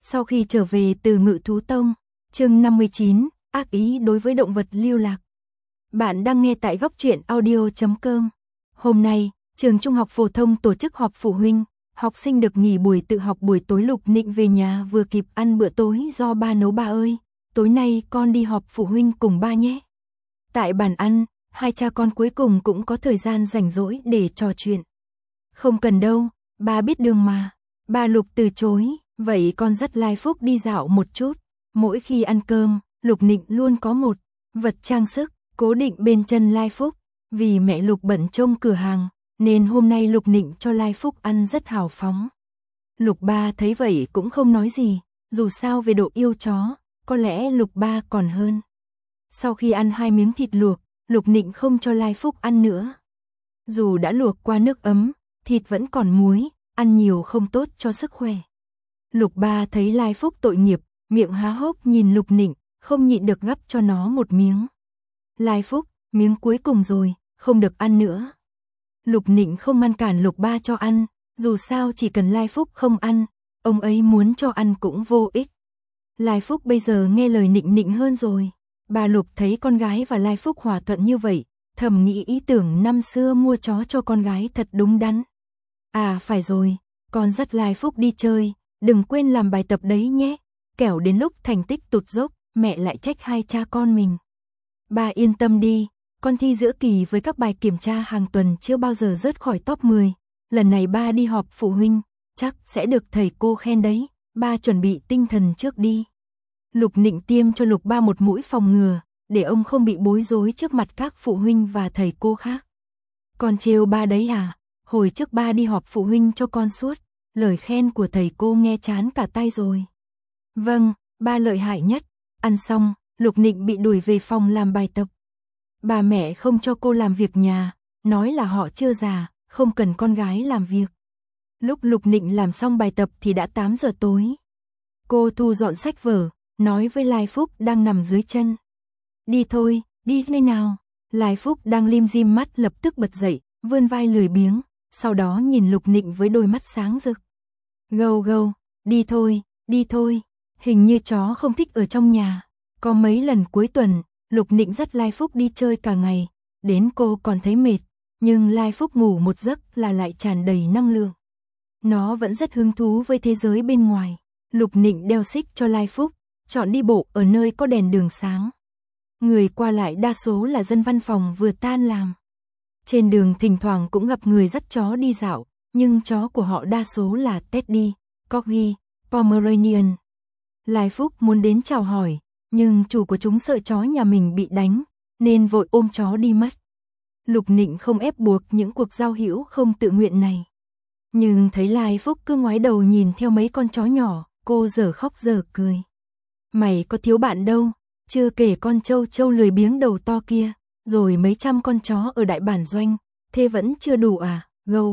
Sau khi trở về từ Ngự Thú Tông, chương 59, ác ý đối với động vật lưu lạc. Bạn đang nghe tại góc truyện audio.com. Hôm nay, trường Trung học phổ thông tổ chức họp phụ huynh, học sinh được nghỉ buổi tự học buổi tối. Lục Nịnh về nhà vừa kịp ăn bữa tối do ba nấu. Ba ơi, tối nay con đi họp phụ huynh cùng ba nhé. Tại bàn ăn, hai cha con cuối cùng cũng có thời gian rảnh rỗi để trò chuyện. Không cần đâu, ba biết đường mà. Ba Lục từ chối, vậy con dắt Lai Phúc đi dạo một chút. Mỗi khi ăn cơm, Lục Nịnh luôn có một vật trang sức cố định bên chân Lai Phúc. Vì mẹ Lục bận trông cửa hàng, nên hôm nay Lục Nịnh cho Lai Phúc ăn rất hào phóng. Lục ba thấy vậy cũng không nói gì, dù sao về độ yêu chó, có lẽ Lục ba còn hơn. Sau khi ăn 2 miếng thịt luộc, Lục Nịnh không cho Lai Phúc ăn nữa. Dù đã luộc qua nước ấm, thịt vẫn còn muối, ăn nhiều không tốt cho sức khỏe. Lục ba thấy Lai Phúc tội nghiệp, miệng há hốc nhìn Lục Nịnh, không nhịn được gắp cho nó một miếng. Lai Phúc, miếng cuối cùng rồi, không được ăn nữa. Lục Nịnh không ngăn cản Lục ba cho ăn, dù sao chỉ cần Lai Phúc không ăn, ông ấy muốn cho ăn cũng vô ích. Lai Phúc bây giờ nghe lời Nịnh Nịnh hơn rồi. Bà Lục thấy con gái và Lai Phúc hòa thuận như vậy, thầm nghĩ ý tưởng năm xưa mua chó cho con gái thật đúng đắn. À phải rồi, con dắt Lai Phúc đi chơi, đừng quên làm bài tập đấy nhé, kẻo đến lúc thành tích tụt dốc, mẹ lại trách hai cha con mình. Ba yên tâm đi, con thi giữa kỳ với các bài kiểm tra hàng tuần chưa bao giờ rớt khỏi top 10. Lần này ba đi họp phụ huynh, chắc sẽ được thầy cô khen đấy, ba chuẩn bị tinh thần trước đi. Lục Nịnh tiêm cho Lục ba một mũi phòng ngừa, để ông không bị bối rối trước mặt các phụ huynh và thầy cô khác. Con trêu ba đấy à? Hồi trước ba đi họp phụ huynh cho con suốt, lời khen của thầy cô nghe chán cả tai rồi. Vâng, ba lợi hại nhất. Ăn xong, Lục Nịnh bị đuổi về phòng làm bài tập. Bà mẹ không cho cô làm việc nhà, nói là họ chưa già, không cần con gái làm việc. Lúc Lục Nịnh làm xong bài tập thì đã 8 giờ tối. Cô thu dọn sách vở, nói với Lai Phúc đang nằm dưới chân. Đi thôi, đi nơi nào? Lai Phúc đang lim dim mắt lập tức bật dậy, vươn vai lười biếng, sau đó nhìn Lục Nịnh với đôi mắt sáng rực. Gâu gâu, đi thôi, hình như chó không thích ở trong nhà. Có mấy lần cuối tuần, Lục Nịnh dắt Lai Phúc đi chơi cả ngày, đến cô còn thấy mệt, nhưng Lai Phúc ngủ một giấc là lại tràn đầy năng lượng. Nó vẫn rất hứng thú với thế giới bên ngoài. Lục Nịnh đeo xích cho Lai Phúc, chọn đi bộ ở nơi có đèn đường sáng. Người qua lại đa số là dân văn phòng vừa tan làm. Trên đường thỉnh thoảng cũng gặp người dắt chó đi dạo, nhưng chó của họ đa số là Teddy, Corgi, Pomeranian. Lai Phúc muốn đến chào hỏi, nhưng chủ của chúng sợ chó nhà mình bị đánh, nên vội ôm chó đi mất. Lục Nịnh không ép buộc những cuộc giao hữu không tự nguyện này. Nhưng thấy Lai Phúc cứ ngoái đầu nhìn theo mấy con chó nhỏ, cô dở khóc dở cười. Mày có thiếu bạn đâu, chưa kể con trâu lười biếng đầu to kia, rồi mấy trăm con chó ở đại bản doanh, thế vẫn chưa đủ à?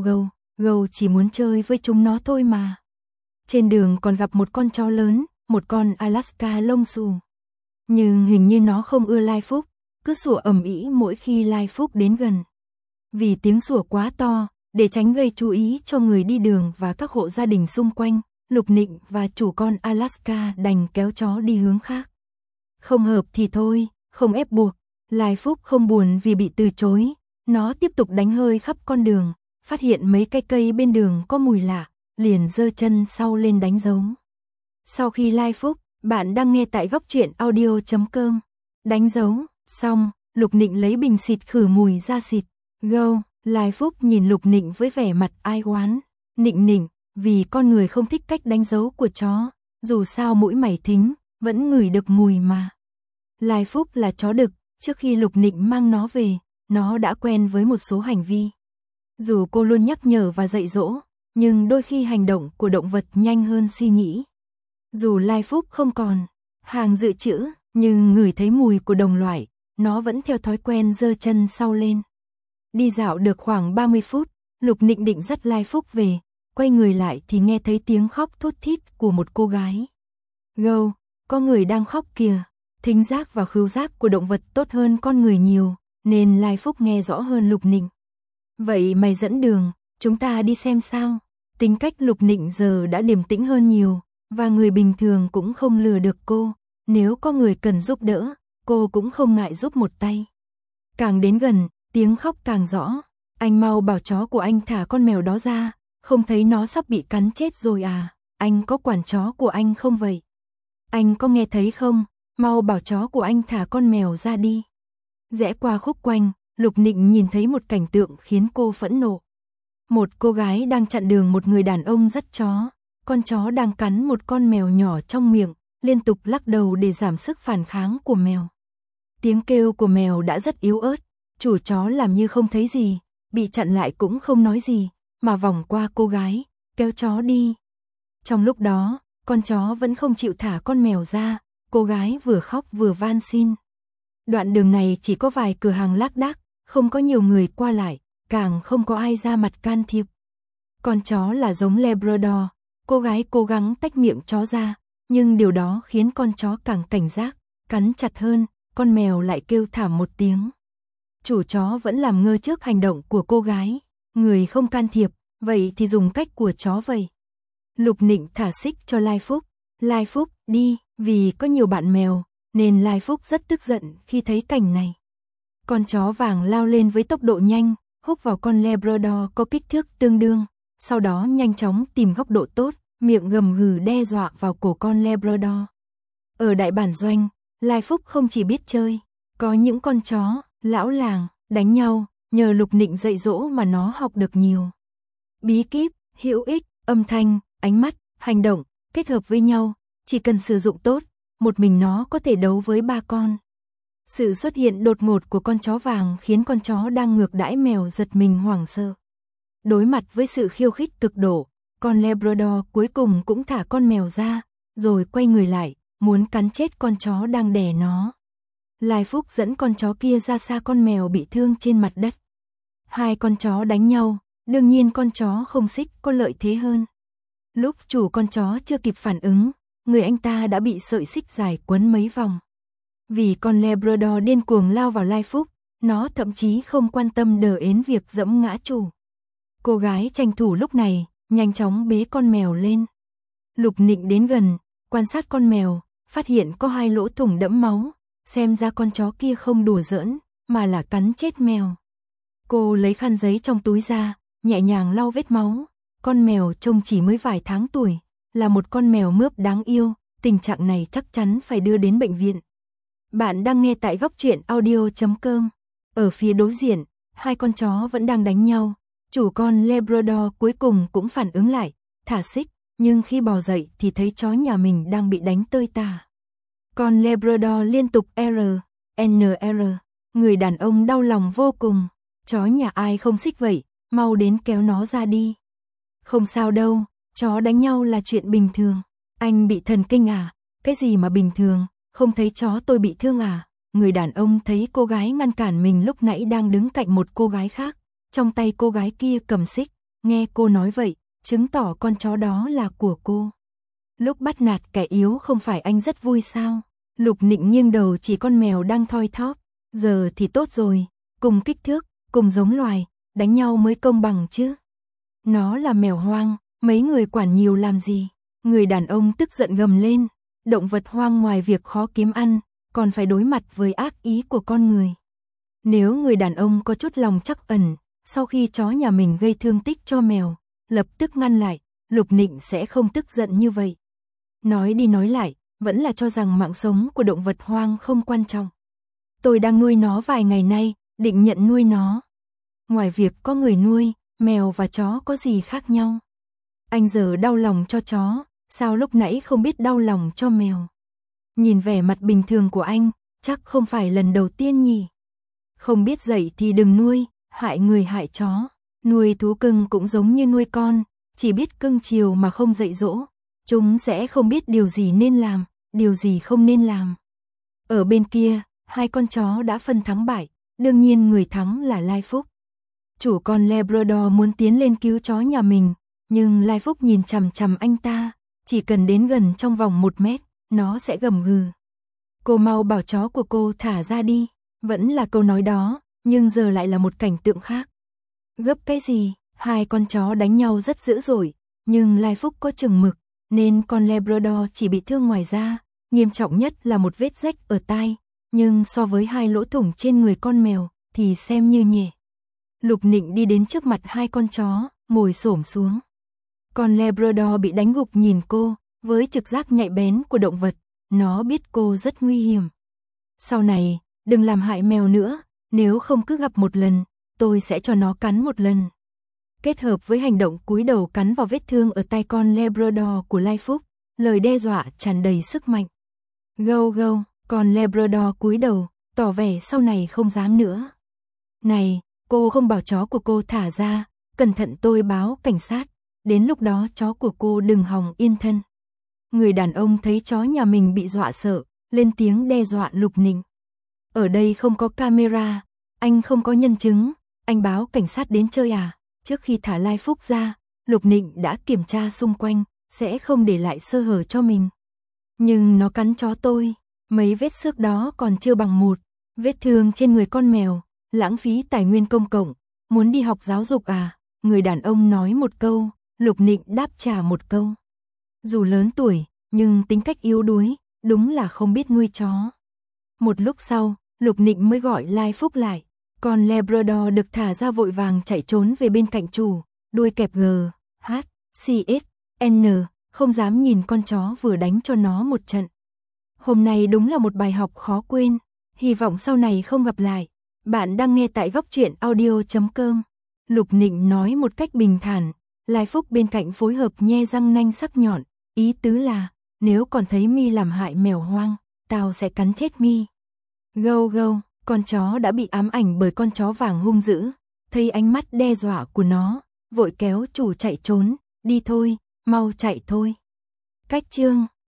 Gâu chỉ muốn chơi với chúng nó thôi mà. Trên đường còn gặp một con chó lớn, một con Alaska lông xù. Nhưng hình như nó không ưa Lai Phúc, cứ sủa ầm ĩ mỗi khi Lai Phúc đến gần. Vì tiếng sủa quá to, để tránh gây chú ý cho người đi đường và các hộ gia đình xung quanh, Lục Nịnh và chủ con Alaska đành kéo chó đi hướng khác. Không hợp thì thôi, không ép buộc. Lai Phúc không buồn vì bị từ chối, nó tiếp tục đánh hơi khắp con đường, phát hiện mấy cái cây bên đường có mùi lạ, liền giơ chân sau lên đánh dấu. Sau khi Lai Phúc, bạn đang nghe tại góc truyện audio.com. Đánh dấu, xong, Lục Nịnh lấy bình xịt khử mùi ra xịt. Lai Phúc nhìn Lục Nịnh với vẻ mặt ai oán. Nịnh, vì con người không thích cách đánh dấu của chó, dù sao mũi mày thính, vẫn ngửi được mùi mà. Lai Phúc là chó đực, trước khi Lục Nịnh mang nó về, nó đã quen với một số hành vi. Dù cô luôn nhắc nhở và dạy dỗ, nhưng đôi khi hành động của động vật nhanh hơn suy nghĩ. Dù Lai Phúc không còn hàng dự trữ, nhưng ngửi thấy mùi của đồng loại, nó vẫn theo thói quen giơ chân sau lên. Đi dạo được khoảng 30 phút, Lục Nịnh định dắt Lai Phúc về, quay người lại thì nghe thấy tiếng khóc thút thít của một cô gái. Có người đang khóc kìa. Thính giác và khứu giác của động vật tốt hơn con người nhiều, nên Lai Phúc nghe rõ hơn Lục Nịnh. Vậy mày dẫn đường, chúng ta đi xem sao. Tính cách Lục Nịnh giờ đã điềm tĩnh hơn nhiều, và người bình thường cũng không lừa được cô, nếu có người cần giúp đỡ, cô cũng không ngại giúp một tay. Càng đến gần, tiếng khóc càng rõ, anh mau bảo chó của anh thả con mèo đó ra, không thấy nó sắp bị cắn chết rồi à, anh có quản chó của anh không vậy? Anh có nghe thấy không, mau bảo chó của anh thả con mèo ra đi. Rẽ qua khúc quanh, Lục Nịnh nhìn thấy một cảnh tượng khiến cô phẫn nộ. Một cô gái đang chặn đường một người đàn ông dắt chó, con chó đang cắn một con mèo nhỏ trong miệng, liên tục lắc đầu để giảm sức phản kháng của mèo. Tiếng kêu của mèo đã rất yếu ớt, chủ chó làm như không thấy gì, bị chặn lại cũng không nói gì, mà vòng qua cô gái, kéo chó đi. Trong lúc đó, con chó vẫn không chịu thả con mèo ra, cô gái vừa khóc vừa van xin. Đoạn đường này chỉ có vài cửa hàng lác đác, không có nhiều người qua lại, càng không có ai ra mặt can thiệp. Con chó là giống Labrador, cô gái cố gắng tách miệng chó ra, nhưng điều đó khiến con chó càng cảnh giác, cắn chặt hơn, con mèo lại kêu thảm một tiếng. Chủ chó vẫn làm ngơ trước hành động của cô gái, người không can thiệp, vậy thì dùng cách của chó vậy. Lục Nịnh thả xích cho Lai Phúc, Lai Phúc đi, vì có nhiều bạn mèo, nên Lai Phúc rất tức giận khi thấy cảnh này. Con chó vàng lao lên với tốc độ nhanh, húc vào con Labrador có kích thước tương đương, sau đó nhanh chóng tìm góc độ tốt, miệng gầm gừ đe dọa vào cổ con Labrador. Ở đại bản doanh, Lai Phúc không chỉ biết chơi, có những con chó, lão làng, đánh nhau, nhờ Lục Nịnh dạy dỗ mà nó học được nhiều. Bí kíp, hữu ích, âm thanh, ánh mắt, hành động, kết hợp với nhau, chỉ cần sử dụng tốt, một mình nó có thể đấu với 3 con. Sự xuất hiện đột ngột của con chó vàng khiến con chó đang ngược đãi mèo giật mình hoảng sợ. Đối mặt với sự khiêu khích cực độ, con Labrador cuối cùng cũng thả con mèo ra, rồi quay người lại, muốn cắn chết con chó đang đè nó. Lai Phúc dẫn con chó kia ra xa con mèo bị thương trên mặt đất. Hai con chó đánh nhau, đương nhiên con chó không xích có lợi thế hơn. Lúc chủ con chó chưa kịp phản ứng, người anh ta đã bị sợi xích dài quấn mấy vòng. Vì con Labrador điên cuồng lao vào Lai Phúc, nó thậm chí không quan tâm đờ ến việc dẫm ngã chủ. Cô gái tranh thủ lúc này, nhanh chóng bế con mèo lên. Lục Nịnh đến gần, quan sát con mèo, phát hiện có 2 lỗ thủng đẫm máu, xem ra con chó kia không đùa giỡn, mà là cắn chết mèo. Cô lấy khăn giấy trong túi ra, nhẹ nhàng lau vết máu. Con mèo trông chỉ mới vài tháng tuổi, là một con mèo mướp đáng yêu, tình trạng này chắc chắn phải đưa đến bệnh viện. Bạn đang nghe tại góc truyện audio.com. Ở phía đối diện, 2 con chó vẫn đang đánh nhau. Chủ con Labrador cuối cùng cũng phản ứng lại, thả xích, nhưng khi bò dậy thì thấy chó nhà mình đang bị đánh tơi tả. Con Labrador liên tục NR, người đàn ông đau lòng vô cùng. Chó nhà ai không xích vậy, mau đến kéo nó ra đi. Không sao đâu, chó đánh nhau là chuyện bình thường. Anh bị thần kinh à? Cái gì mà bình thường, không thấy chó tôi bị thương à? Người đàn ông thấy cô gái ngăn cản mình lúc nãy đang đứng cạnh một cô gái khác. Trong tay cô gái kia cầm xích, nghe cô nói vậy, chứng tỏ con chó đó là của cô. Lúc bắt nạt kẻ yếu không phải anh rất vui sao? Lục Nịnh nghiêng đầu chỉ con mèo đang thoi thóp. Giờ thì tốt rồi, cùng kích thước, cùng giống loài, đánh nhau mới công bằng chứ. Nó là mèo hoang, mấy người quản nhiều làm gì? Người đàn ông tức giận gầm lên. Động vật hoang ngoài việc khó kiếm ăn, còn phải đối mặt với ác ý của con người. Nếu người đàn ông có chút lòng trắc ẩn, sau khi chó nhà mình gây thương tích cho mèo, lập tức ngăn lại, Lục Nịnh sẽ không tức giận như vậy. Nói đi nói lại, vẫn là cho rằng mạng sống của động vật hoang không quan trọng. Tôi đang nuôi nó vài ngày nay, định nhận nuôi nó. Ngoài việc có người nuôi, mèo và chó có gì khác nhau? Anh giờ đau lòng cho chó, sao lúc nãy không biết đau lòng cho mèo? Nhìn vẻ mặt bình thường của anh, chắc không phải lần đầu tiên nhỉ? Không biết dạy thì đừng nuôi, hại người hại chó. Nuôi thú cưng cũng giống như nuôi con, chỉ biết cưng chiều mà không dạy dỗ. Chúng sẽ không biết điều gì nên làm, điều gì không nên làm. Ở bên kia, 2 con chó đã phân thắng bại, đương nhiên người thắng là Lai Phúc. Chủ con Labrador muốn tiến lên cứu chó nhà mình, nhưng Lai Phúc nhìn chằm chằm anh ta, chỉ cần đến gần trong vòng 1 mét, nó sẽ gầm gừ. Cô mau bảo chó của cô thả ra đi, vẫn là câu nói đó, nhưng giờ lại là một cảnh tượng khác. Gấp cái gì, 2 con chó đánh nhau rất dữ dội, nhưng Lai Phúc có chừng mực, nên con Labrador chỉ bị thương ngoài da, nghiêm trọng nhất là một vết rách ở tai, nhưng so với 2 lỗ thủng trên người con mèo thì xem như nhẹ. Lục Nịnh đi đến trước mặt 2 con chó, ngồi xổm xuống. Con Labrador bị đánh gục nhìn cô, với trực giác nhạy bén của động vật, nó biết cô rất nguy hiểm. Sau này, đừng làm hại mèo nữa, nếu không cứ gặp một lần, tôi sẽ cho nó cắn một lần. Kết hợp với hành động cúi đầu cắn vào vết thương ở tay con Labrador của Lai Phúc, lời đe dọa tràn đầy sức mạnh. Gâu gâu, con Labrador cúi đầu, tỏ vẻ sau này không dám nữa. Này, cô không bảo chó của cô thả ra, cẩn thận tôi báo cảnh sát, đến lúc đó chó của cô đừng hòng yên thân. Người đàn ông thấy chó nhà mình bị dọa sợ, lên tiếng đe dọa Lục Nịnh. Ở đây không có camera, anh không có nhân chứng, anh báo cảnh sát đến chơi à? Trước khi thả Lai Phúc ra, Lục Nịnh đã kiểm tra xung quanh, sẽ không để lại sơ hở cho mình. Nhưng nó cắn chó tôi, mấy vết xước đó còn chưa bằng một vết thương trên người con mèo, lãng phí tài nguyên công cộng, muốn đi học giáo dục à? Người đàn ông nói một câu, Lục Nịnh đáp trả một câu. Dù lớn tuổi, nhưng tính cách yếu đuối, đúng là không biết nuôi chó. Một lúc sau, Lục Nịnh mới gọi Lai Phúc lại. Con Labrador được thả ra vội vàng chạy trốn về bên cạnh chủ, đuôi kẹp G, H, C, S, N, không dám nhìn con chó vừa đánh cho nó một trận. Hôm nay đúng là một bài học khó quên, hy vọng sau này không gặp lại. Bạn đang nghe tại góc truyện audio.com. Lục Nịnh nói một cách bình thản, Lai Phúc bên cạnh phối hợp nhe răng nanh sắc nhọn, ý tứ là, nếu còn thấy mi làm hại mèo hoang, tao sẽ cắn chết mi. Gâu gâu, con chó đã bị ám ảnh bởi con chó vàng hung dữ, thấy ánh mắt đe dọa của nó, vội kéo chủ chạy trốn, đi thôi, mau chạy thôi. Cách chương